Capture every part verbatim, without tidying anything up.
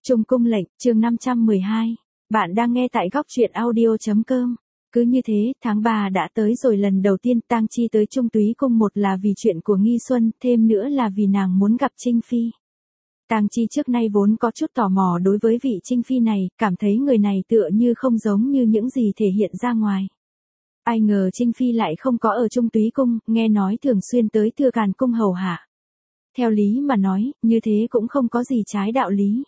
Trung cung lệnh, chương năm trăm mười hai. Bạn đang nghe tại góc truyện audio chấm com. Cứ như thế, tháng ba đã tới rồi. Lần đầu tiên Tang Chi tới Trung Túy cung, một là vì chuyện của Nghi Xuân, thêm nữa là vì nàng muốn gặp Trinh Phi. Tang Chi trước nay vốn có chút tò mò đối với vị Trinh Phi này, cảm thấy người này tựa như không giống như những gì thể hiện ra ngoài. Ai ngờ Trinh Phi lại không có ở Trung Túy cung, nghe nói thường xuyên tới Thừa Càn cung hầu hạ. Theo lý mà nói, như thế cũng không có gì trái đạo lý.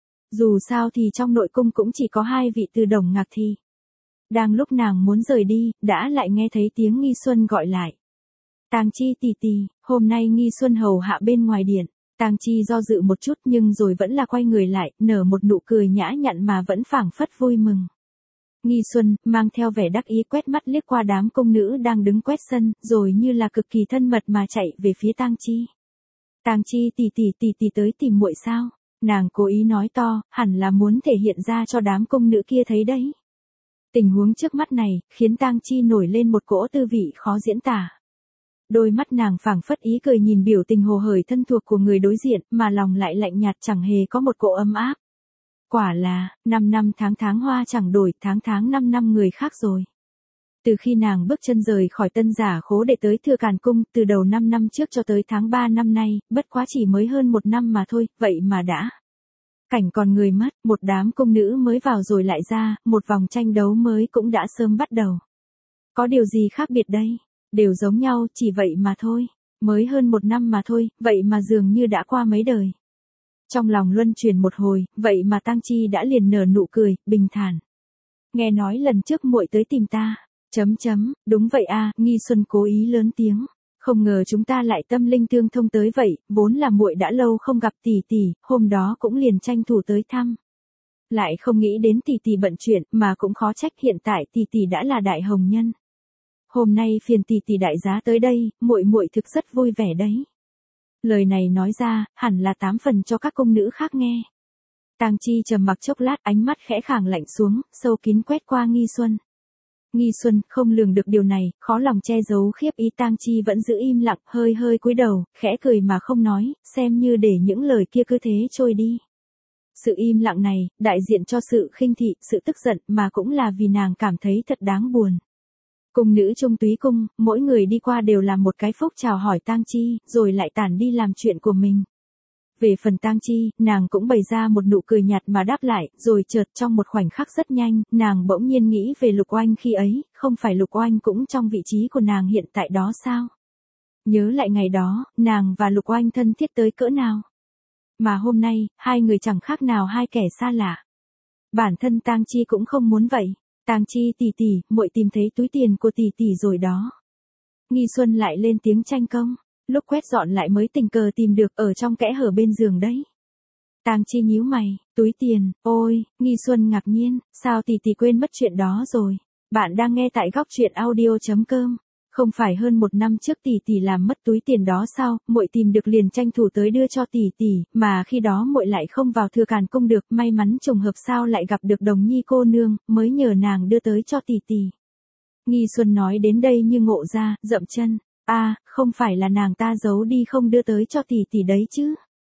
Dù sao thì trong nội cung cũng chỉ có hai vị Từ Đồng Ngạc Thi. Đang lúc nàng muốn rời đi, đã lại nghe thấy tiếng Nghi Xuân gọi lại. Tang Chi tì tì, hôm nay Nghi Xuân hầu hạ bên ngoài điện. Tang Chi do dự một chút nhưng rồi vẫn là quay người lại, nở một nụ cười nhã nhặn mà vẫn phảng phất vui mừng. Nghi Xuân, mang theo vẻ đắc ý quét mắt liếc qua đám cung nữ đang đứng quét sân, rồi như là cực kỳ thân mật mà chạy về phía Tang Chi. Tang Chi tì tì tì tì tới tìm muội sao? Nàng cố ý nói to, hẳn là muốn thể hiện ra cho đám cung nữ kia thấy đấy. Tình huống trước mắt này, khiến Tang Chi nổi lên một cỗ tư vị khó diễn tả. Đôi mắt nàng phảng phất ý cười nhìn biểu tình hồ hởi thân thuộc của người đối diện, mà lòng lại lạnh nhạt chẳng hề có một cỗ ấm áp. Quả là, năm năm tháng tháng hoa chẳng đổi, tháng tháng năm năm người khác rồi. Từ khi nàng bước chân rời khỏi Tân Giả Khố để tới Thừa Càn cung, từ đầu năm năm trước cho tới tháng ba năm nay, bất quá chỉ mới hơn một năm mà thôi, vậy mà đã. Cảnh còn người mất, một đám cung nữ mới vào rồi lại ra, một vòng tranh đấu mới cũng đã sớm bắt đầu. Có điều gì khác biệt đây? Đều giống nhau, chỉ vậy mà thôi. Mới hơn một năm mà thôi, vậy mà dường như đã qua mấy đời. Trong lòng luân chuyển một hồi, vậy mà Tang Chi đã liền nở nụ cười, bình thản. Nghe nói lần trước muội tới tìm ta. Chấm chấm, đúng vậy a, Nghi Xuân cố ý lớn tiếng. Không ngờ chúng ta lại tâm linh tương thông tới vậy, vốn là muội đã lâu không gặp tỷ tỷ, hôm đó cũng liền tranh thủ tới thăm. Lại không nghĩ đến tỷ tỷ bận chuyện, mà cũng khó trách hiện tại tỷ tỷ đã là đại hồng nhân. Hôm nay phiền tỷ tỷ đại giá tới đây, muội muội thực rất vui vẻ đấy. Lời này nói ra, hẳn là tám phần cho các cung nữ khác nghe. Tang Chi trầm mặc chốc lát, ánh mắt khẽ khàng lạnh xuống, sâu kín quét qua Nghi Xuân. Nghi Xuân không lường được điều này, khó lòng che giấu khiếp ý. Tang Chi vẫn giữ im lặng, hơi hơi cúi đầu, khẽ cười mà không nói, xem như để những lời kia cứ thế trôi đi. Sự im lặng này, đại diện cho sự khinh thị, sự tức giận, mà cũng là vì nàng cảm thấy thật đáng buồn. Cung nữ Trung Túy cung, mỗi người đi qua đều làm một cái phúc chào hỏi Tang Chi, rồi lại tản đi làm chuyện của mình. Về phần Tang Chi, nàng cũng bày ra một nụ cười nhạt mà đáp lại, rồi chợt trong một khoảnh khắc rất nhanh, nàng bỗng nhiên nghĩ về Lục Oanh khi ấy, không phải Lục Oanh cũng trong vị trí của nàng hiện tại đó sao? Nhớ lại ngày đó, nàng và Lục Oanh thân thiết tới cỡ nào? Mà hôm nay, hai người chẳng khác nào hai kẻ xa lạ. Bản thân Tang Chi cũng không muốn vậy. Tang Chi tỷ tỷ, muội tìm thấy túi tiền của tỷ tỷ rồi đó. Nghi Xuân lại lên tiếng tranh công. Lúc quét dọn lại mới tình cờ tìm được ở trong kẽ hở bên giường đấy. Tang Chi nhíu mày, túi tiền, ôi, Nghi Xuân ngạc nhiên, sao tỷ tỷ quên mất chuyện đó rồi. Bạn đang nghe tại góc truyện audio chấm com. Không phải hơn một năm trước tỷ tỷ làm mất túi tiền đó sao, muội tìm được liền tranh thủ tới đưa cho tỷ tỷ, mà khi đó muội lại không vào Thừa Càn cung được, may mắn trùng hợp sao lại gặp được Đồng Nhi cô nương, mới nhờ nàng đưa tới cho tỷ tỷ. Nghi Xuân nói đến đây như ngộ ra, dậm chân. A, à, không phải là nàng ta giấu đi không đưa tới cho tỷ tỷ đấy chứ.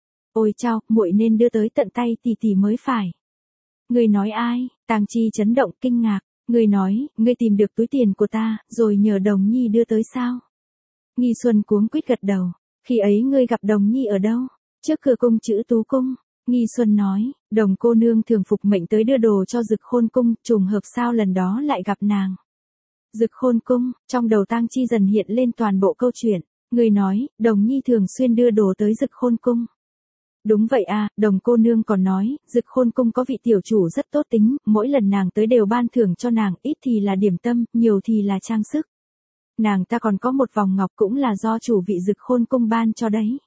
Ôi chao, muội nên đưa tới tận tay tỷ tỷ mới phải. Người nói ai? Tang Chi chấn động kinh ngạc. Người nói, ngươi tìm được túi tiền của ta, rồi nhờ Đồng Nhi đưa tới sao? Nghi Xuân cuống quýt gật đầu. Khi ấy ngươi gặp Đồng Nhi ở đâu? Trước cửa cung Chữ Tú cung. Nghi Xuân nói, Đồng cô nương thường phục mệnh tới đưa đồ cho Dực Khôn cung, trùng hợp sao lần đó lại gặp nàng. Dực Khôn cung, trong đầu Tang Chi dần hiện lên toàn bộ câu chuyện. Người nói, Đồng Nhi thường xuyên đưa đồ tới Dực Khôn cung. Đúng vậy à, Đồng cô nương còn nói, Dực Khôn cung có vị tiểu chủ rất tốt tính, mỗi lần nàng tới đều ban thưởng cho nàng, ít thì là điểm tâm, nhiều thì là trang sức. Nàng ta còn có một vòng ngọc cũng là do chủ vị Dực Khôn cung ban cho đấy.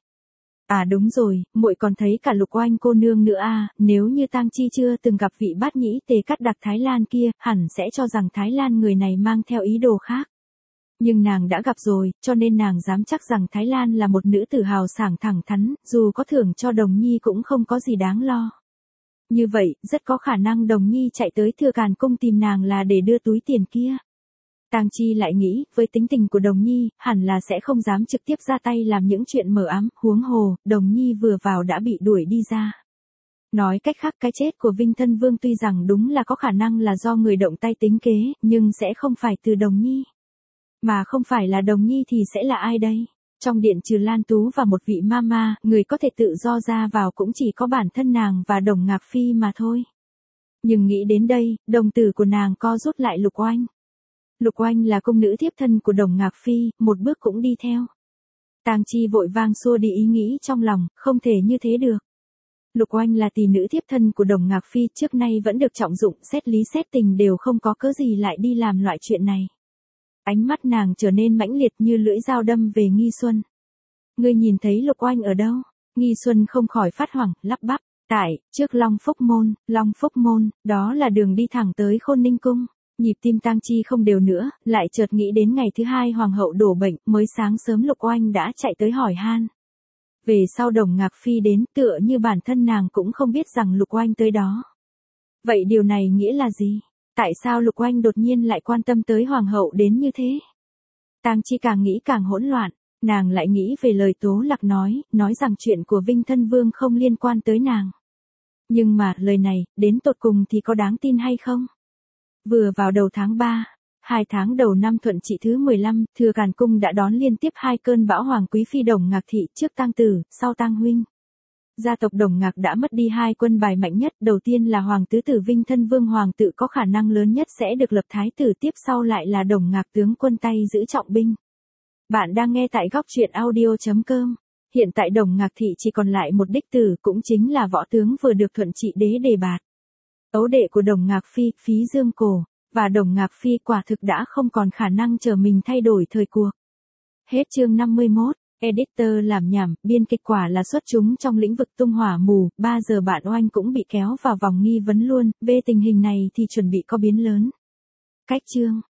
À đúng rồi, muội còn thấy cả Lục Oanh cô nương nữa à, nếu như Tang Chi chưa từng gặp vị bát nhĩ tề cắt đặc Thái Lan kia, hẳn sẽ cho rằng Thái Lan người này mang theo ý đồ khác. Nhưng nàng đã gặp rồi, cho nên nàng dám chắc rằng Thái Lan là một nữ tử hào sảng thẳng thắn, dù có thưởng cho Đồng Nhi cũng không có gì đáng lo. Như vậy, rất có khả năng Đồng Nhi chạy tới Thừa Càn cung tìm nàng là để đưa túi tiền kia. Tang Chi lại nghĩ, với tính tình của Đồng Nhi, hẳn là sẽ không dám trực tiếp ra tay làm những chuyện mờ ám, huống hồ, Đồng Nhi vừa vào đã bị đuổi đi ra. Nói cách khác cái chết của Vinh Thân Vương tuy rằng đúng là có khả năng là do người động tay tính kế, nhưng sẽ không phải từ Đồng Nhi. Mà không phải là Đồng Nhi thì sẽ là ai đây? Trong điện trừ Lan Tú và một vị mama, người có thể tự do ra vào cũng chỉ có bản thân nàng và Đồng Ngạc Phi mà thôi. Nhưng nghĩ đến đây, đồng tử của nàng co rút lại. Lục Oanh. Lục Oanh là cung nữ thiếp thân của Đồng Ngạc Phi, một bước cũng đi theo. Tang Chi vội vang xua đi ý nghĩ trong lòng, không thể như thế được. Lục Oanh là tỷ nữ thiếp thân của Đồng Ngạc Phi, trước nay vẫn được trọng dụng, xét lý xét tình đều không có cớ gì lại đi làm loại chuyện này. Ánh mắt nàng trở nên mãnh liệt như lưỡi dao đâm về Nghi Xuân. Ngươi nhìn thấy Lục Oanh ở đâu? Nghi Xuân không khỏi phát hoảng, lắp bắp. Tại, trước Long Phúc Môn. Long Phúc Môn, đó là đường đi thẳng tới Khôn Ninh Cung. Nhịp tim Tang Chi không đều nữa, lại chợt nghĩ đến ngày thứ hai hoàng hậu đổ bệnh, mới sáng sớm Lục Oanh đã chạy tới hỏi han. Về sau Đồng Ngạc Phi đến, tựa như bản thân nàng cũng không biết rằng Lục Oanh tới đó. Vậy điều này nghĩa là gì? Tại sao Lục Oanh đột nhiên lại quan tâm tới hoàng hậu đến như thế? Tang Chi càng nghĩ càng hỗn loạn, nàng lại nghĩ về lời Tố Lạc nói, nói rằng chuyện của Vinh Thân Vương không liên quan tới nàng. Nhưng mà, lời này, đến tột cùng thì có đáng tin hay không? Vừa vào đầu tháng ba, hai tháng đầu năm Thuận Trị thứ mười lăm, Thừa Càn Cung đã đón liên tiếp hai cơn bão hoàng quý phi Đồng Ngạc Thị, trước tang tử, sau tang huynh. Gia tộc Đồng Ngạc đã mất đi hai quân bài mạnh nhất, đầu tiên là Hoàng tứ tử Vinh Thân Vương hoàng tự có khả năng lớn nhất sẽ được lập thái tử, tiếp sau lại là Đồng Ngạc tướng quân tay giữ trọng binh. Bạn đang nghe tại góc truyện audio chấm com. Hiện tại Đồng Ngạc Thị chỉ còn lại một đích tử, cũng chính là võ tướng vừa được Thuận Trị đế đề bạt. Ấu đệ của Đồng Ngạc Phi, Phí Dương Cổ, và Đồng Ngạc Phi quả thực đã không còn khả năng chờ mình thay đổi thời cuộc. Hết chương năm mươi mốt, editor làm nhảm, biên kịch quả là xuất chúng trong lĩnh vực tung hỏa mù, ba giờ bạn Oanh cũng bị kéo vào vòng nghi vấn luôn, về tình hình này thì chuẩn bị có biến lớn. Cách chương